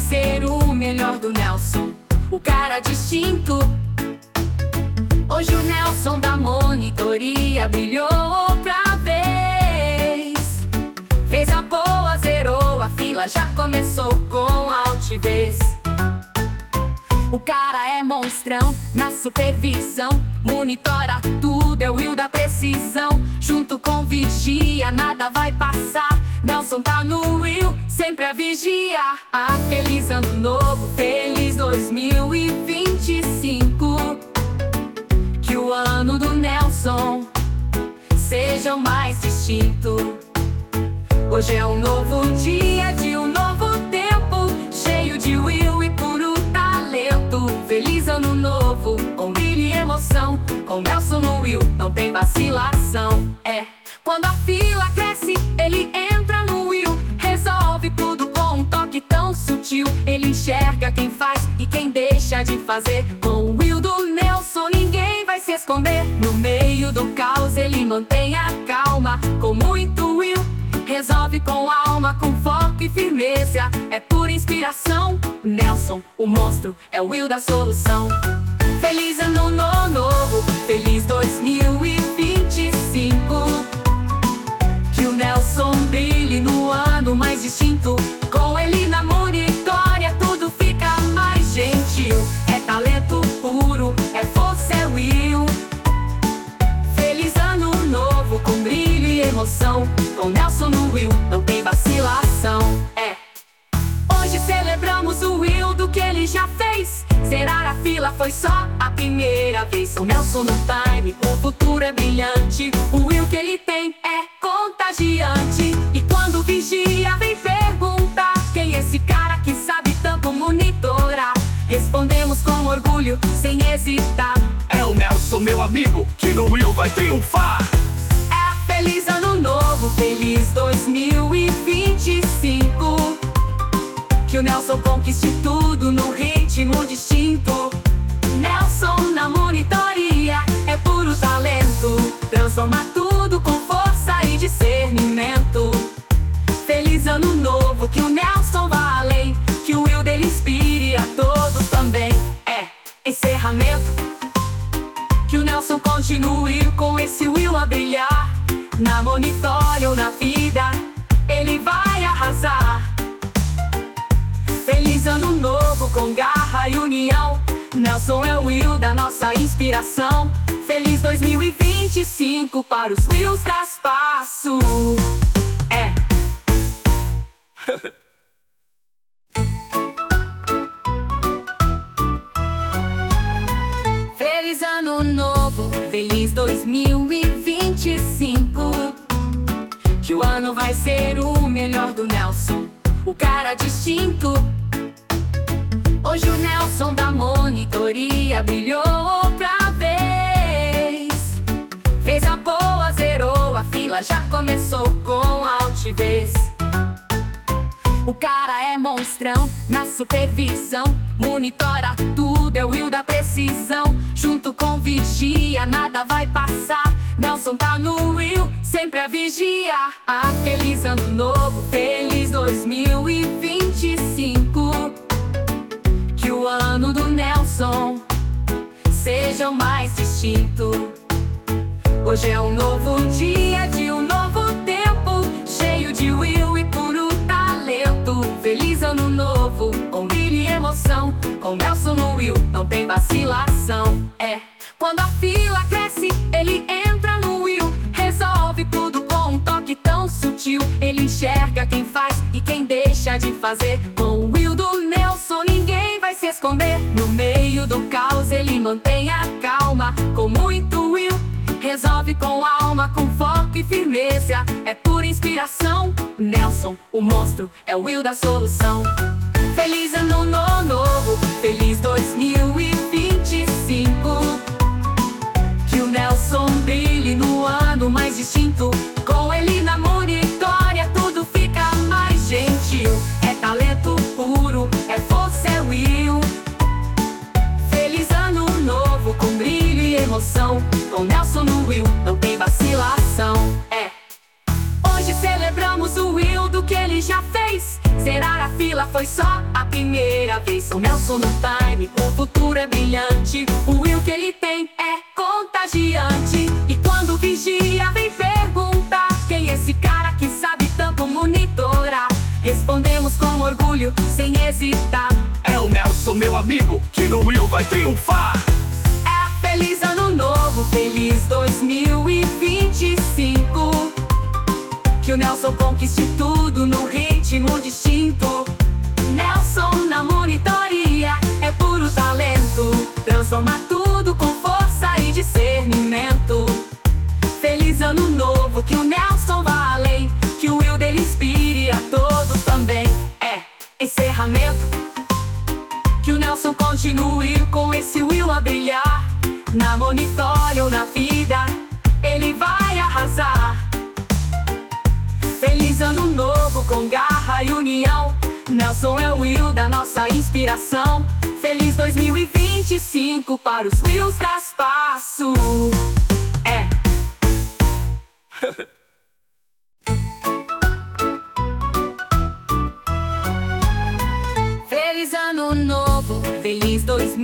ser o melhor do Nelson, o cara distinto. Hoje o Nelson da monitoria brilhou outra vez. Fez a boa, zerou a fila, já começou com altivez. O cara é monstrão na supervisão, monitora tudo, é o Will da precisão. Junto com vigia, nada vai passar. Nelson tá no Will, sempre a vigiar. Feliz ano novo, feliz 2025. Que o ano do Nelson seja o mais distinto. Hoje é um novo dia de um novo tempo, cheio de Will e puro talento. Feliz ano novo, com brilho e emoção. Com Nelson no Will, não tem vacilação. Quando a fila cresce, ele entra no Will. Resolve tudo com um toque tão sutil. Ele enxerga quem faz e quem deixa de fazer. Com o Will do Nelson ninguém vai se esconder. No meio do caos ele mantém a calma. Com muito Will, resolve com alma, com foco e firmeza. É pura inspiração. Nelson, o monstro, é o Will da solução. Feliz ano novo, feliz 2025. Que o Nelson brilhe no ano mais distinto. Com ele na monitória tudo fica mais gentil. É talento puro, é força, é Will. Feliz ano novo, com brilho e emoção. Com Nelson no Will, não tem vacilação. Hoje celebramos o Will do que ele já fez. Zerar a fila foi só a primeira vez. O Nelson no time, o futuro é brilhante. O Will que ele tem é contagiante. E quando o vigia vem perguntar quem é esse cara que sabe tanto monitorar, respondemos com orgulho, sem hesitar: é o Nelson, meu amigo, que no Will vai triunfar. Feliz ano novo, feliz 2025. Que o Nelson conquiste tudo no ritmo distinto. Nelson na monitoria é puro talento. Transforma tudo com força e discernimento. Feliz ano novo, que o Nelson vá além. Que o Will dele inspire a todos também. Encerramento. Que o Nelson continue com esse Will a brilhar. Na monitória ou na vida, ele vai arrasar. Feliz ano novo com garra e união. Nelson é o Will da nossa inspiração. Feliz 2025 para os Wills da Espaço. Feliz ano novo, feliz 2025. Que o ano vai ser o melhor do Nelson, o cara distinto. Hoje o Nelson da monitoria brilhou outra vez. Fez a boa, zerou a fila, já começou com altivez. O cara é monstrão na supervisão, monitora tudo, é o Will da precisão. Junto com vigia, nada vai passar. Nelson tá no Will, sempre a vigiar. Feliz ano novo, feliz 2025. Que o ano do Nelson seja o mais distinto. Hoje é um novo dia de um novo tempo, cheio de Will e puro talento. Feliz ano novo, com brilho e emoção. Com Nelson no Will, não tem vacilação. Quando a fila cresce, ele entra no Will. Resolve tudo com um toque tão sutil. Ele enxerga quem faz e quem deixa de fazer. Com o Will do Nelson ninguém vai se esconder. No meio do caos ele mantém a calma. Com muito Will, resolve com alma, com foco e firmeza. É pura inspiração. Nelson, o monstro, é o Will da solução. Feliz ano novo, feliz 2025. Que o Nelson brilhe no ano mais distinto. Com ele na monitória tudo fica mais gentil. É talento puro, é força, é Will. Feliz ano novo, com brilho e emoção. Com Nelson no Will, não tem vacilação. Hoje celebramos celebramos o Will do que ele já fez. Zerar a fila foi só a primeira vez. O Nelson no time, o futuro é brilhante. O Will que ele tem é contagiante. E quando o vigia vem perguntar quem é esse cara que sabe tanto monitorar, respondemos com orgulho, sem hesitar: é o Nelson, meu amigo, que no Will vai triunfar. É feliz ano novo, feliz 2025. Que o Nelson conquiste tudo no ritmo distinto. Nelson na monitoria é puro talento, transforma tudo com força e discernimento. Feliz ano novo, que o Nelson vá além, que o Will dele inspire a todos também. É encerramento. Que o Nelson continue com esse Will a brilhar. Na monitória ou na vida, ele vai arrasar. Feliz ano novo com garra e união. Nelson é o Will da nossa inspiração. Feliz 2025 para os Wills da Espaço. É. Feliz ano novo, feliz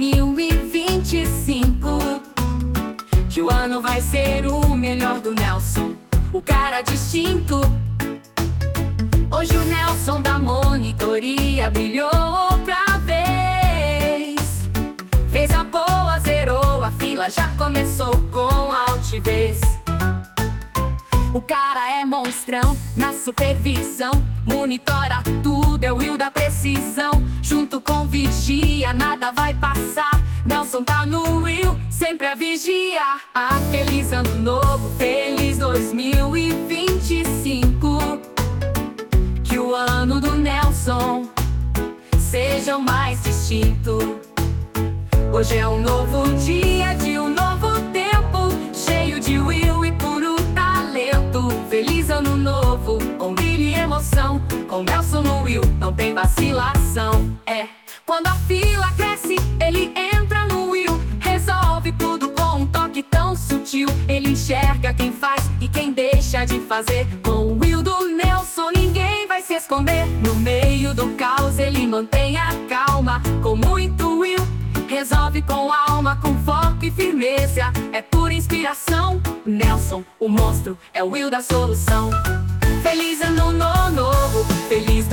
2025. Que o ano vai ser o melhor do Nelson, o cara distinto. Hoje o Nelson da monitoria brilhou outra vez. Fez a boa, zerou a fila, já começou com altivez. O cara é monstrão na supervisão, monitora tudo, é o Will da precisão. Junto com vigia, nada vai passar. Nelson tá no Will, sempre a vigiar. Feliz ano novo, feliz 2025. Que o ano do Nelson seja o mais distinto. Hoje é um novo dia de um novo tempo, cheio de Will e puro talento. Feliz ano novo, com brilho e emoção. Com Nelson no Will, não tem vacilação. É, quando a fila cresce, ele entra no Will. Resolve tudo com um toque tão sutil. Ele enxerga quem faz e quem deixa de fazer. Com o Will do Nelson ninguém vai se esconder. No meio do caos ele mantém a calma. Com muito Will, resolve com alma, com foco e firmeza. É pura inspiração. Nelson, o monstro, é o Will da solução. Feliz ano novo, feliz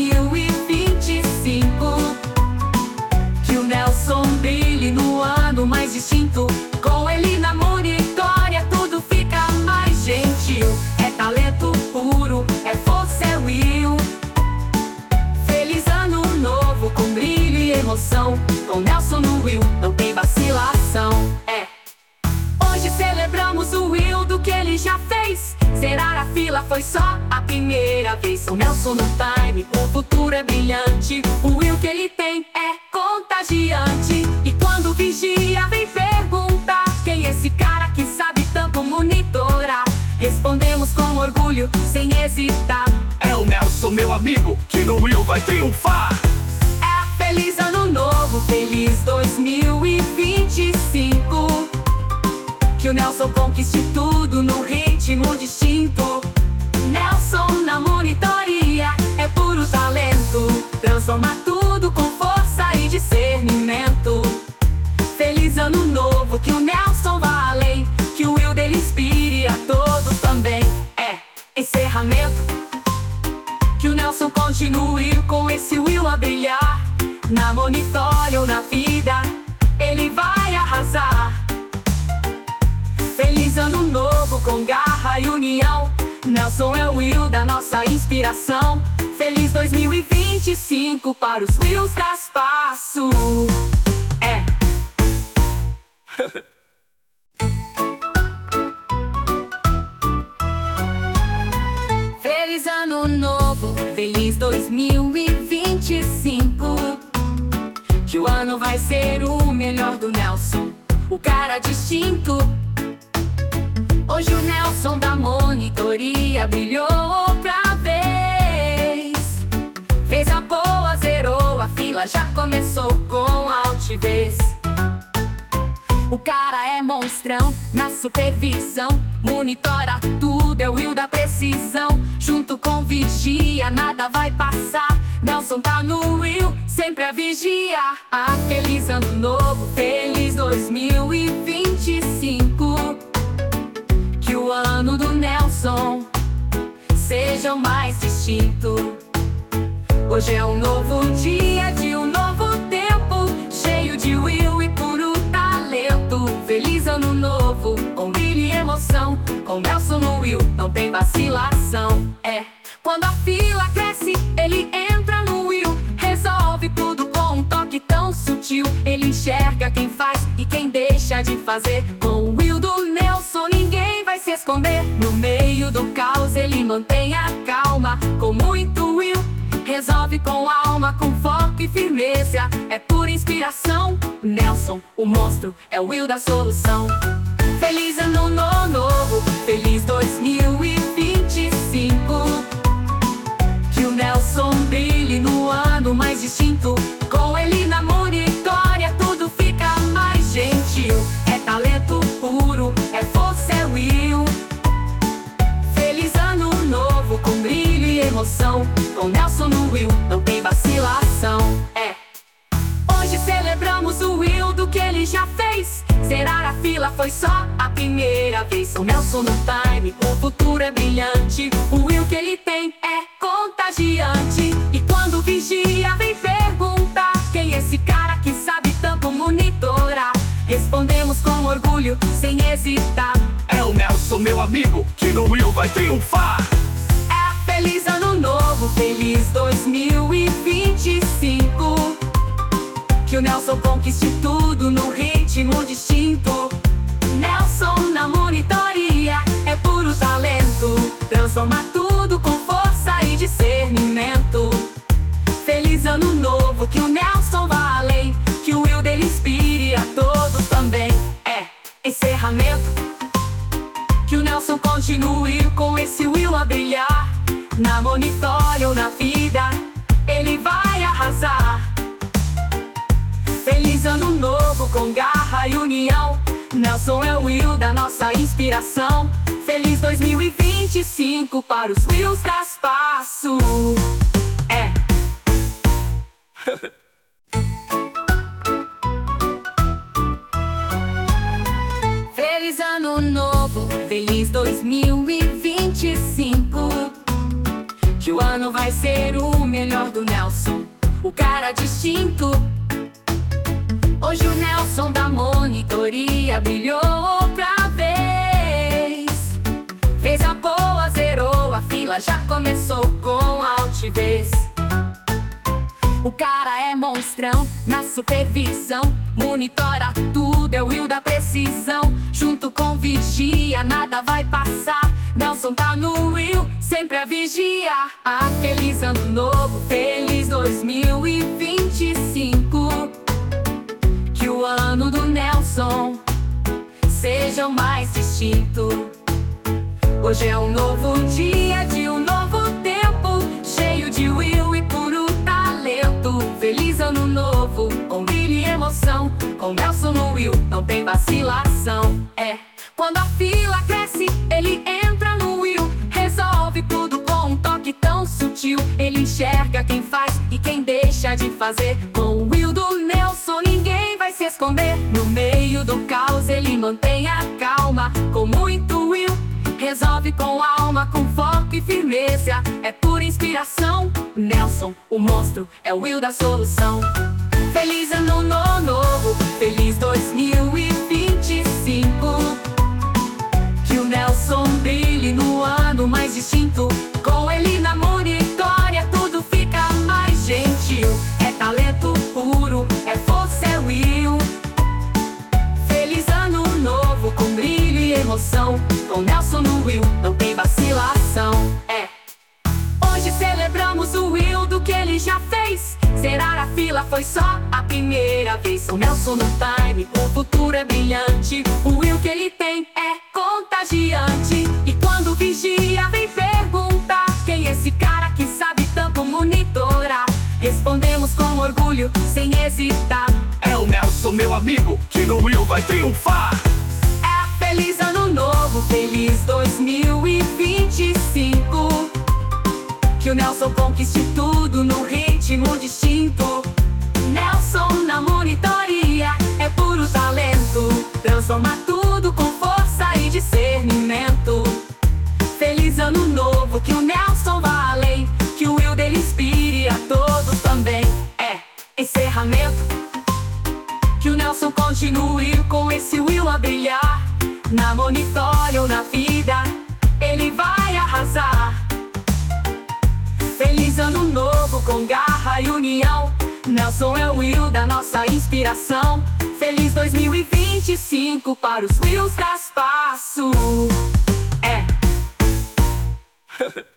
2025. Que o Nelson brilhe no ano mais distinto. Com ele na monitória tudo fica mais gentil. É talento puro, é força, é Will. Feliz ano novo, com brilho e emoção. Com Nelson no Will, não tem vacilação. É. Hoje celebramos o Will do que ele já fez. Zerar a fila foi só a primeira vez. O Nelson no time, o futuro é brilhante. O Will que ele tem é contagiante. E quando o vigia vem perguntar quem é esse cara que sabe tanto monitorar, respondemos com orgulho, sem hesitar: é o Nelson, meu amigo, que no Will vai triunfar. É feliz ano novo, feliz 2025. Que o Nelson conquiste tudo no ritmo distinto. Nelson na monitoria é puro talento, transforma tudo com força e discernimento. Feliz ano novo, que o Nelson vá além, que o Will dele inspire a todos também. É encerramento. Que o Nelson continue com esse Will a brilhar. Na monitória ou na vida, ele vai arrasar. Feliz ano novo com garra e união. Nelson é o Will da nossa inspiração. Feliz 2025 para os Wills da Espaço. É. Feliz ano novo, feliz 2025. Que o ano vai ser o melhor do Nelson, o cara distinto. Hoje o Nelson da monitoria brilhou outra vez. Fez a boa, zerou a fila, já começou com altivez. O cara é monstrão na supervisão, monitora tudo, tudo é o Will da precisão. Junto com vigia, nada vai passar. Nelson tá no Will, sempre a vigiar. Feliz ano novo, feliz 2025. Que o ano do Nelson seja o mais distinto. Hoje é um novo dia de um novo tempo, cheio de Will e puro talento. Feliz ano novo, com brilho e emoção. Com Nelson no Will, não tem vacilação. Quando a fila cresce, ele entra no Will. Resolve tudo com um toque tão sutil. Ele enxerga quem faz e quem deixa de fazer. Com o Will do Nelson ninguém vai se esconder. No meio do caos ele mantém a calma. Com muito Will, resolve com alma, com foco e firmeza. É pura inspiração. Nelson, o monstro, é o Will da solução. Feliz ano novo, feliz 2025. Que o Nelson brilhe no ano mais distinto. Com ele na monitória tudo fica mais gentil. É talento puro, é força, é Will. Feliz ano novo, com brilho e emoção. Com Nelson no Will, não tem vacilação. Hoje celebramos o Will do que ele já fez. Zerar a fila foi só a primeira vez. Com Nelson no time, o futuro é brilhante. O Will que ele tem é contagiante. E quando o vigia vem perguntar quem é esse cara que sabe tanto monitorar, respondemos com orgulho, sem hesitar: é o Nelson, meu amigo, que no Will vai triunfar. Feliz ano novo, feliz 2025. Que o Nelson conquiste tudo no ritmo distinto. Nelson na monitoria é puro talento. Transforma tudo com força e discernimento. Feliz ano novo, que o Nelson vá além. Que o Will dele inspire a todos também. Encerramento. Que o Nelson continue com esse Will a brilhar. Na monitória ou na vida, ele vai arrasar. Feliz ano novo com garra e união. Nelson é o Will da nossa inspiração. Feliz 2025 para os Wills da Espaço. Feliz ano novo, feliz 2025. Que o ano vai ser o melhor do Nelson, o cara distinto. Hoje o Nelson da monitoria brilhou outra vez. Fez a boa, zerou a fila, já começou com altivez. O cara é monstrão na supervisão. Monitora tudo, é o Will da precisão. Junto com vigia, nada vai passar. Nelson tá no Will, sempre a vigiar. Feliz ano novo, feliz 2025. Que o ano do Nelson seja o mais distinto. Hoje é um novo dia de um novo tempo, cheio de Will e puro talento. Feliz ano novo, com brilho e emoção. Com Nelson no Will, não tem vacilação. Quando a fila cresce, ele entra no Will. Resolve tudo com um toque tão sutil. Ele enxerga quem faz e quem deixa de fazer. Com o Will do Nelson ninguém vai se esconder. No meio do caos ele mantém a calma. Com muito Will, resolve com alma, com foco e firmeza. É pura inspiração. Nelson, o monstro, é o Will da solução. Feliz ano novo, feliz 2025. Que o Nelson brilhe no ano mais distinto. Com ele na monitória tudo fica mais gentil. É talento puro, é força, é Will. Feliz ano novo, com brilho e emoção. Com Nelson no Will, não tem vacilação. Hoje celebramos o Will do que ele já fez. Zerar a fila foi só a primeira vez. Com Nelson no time, o futuro é brilhante. O Will que ele tem é contagiante. E quando o vigia vem perguntar quem é esse cara que sabe tanto monitorar, respondemos com orgulho, sem hesitar: é o Nelson, meu amigo, que no Will vai triunfar. Feliz ano novo, feliz 2025. 2025. Que o Nelson conquiste tudo no ritmo distinto. Nelson na monitoria é puro talento, transforma tudo com força e discernimento. Feliz ano novo, que o Nelson vá além, que o Will dele inspire a todos também. Encerramento. Que o Nelson continue com esse Will a brilhar. Na monitória ou na vida, ele vai arrasar. Feliz ano novo com garra e união. Nelson é o Will da nossa inspiração. Feliz 2025 para os Wills da Espaço.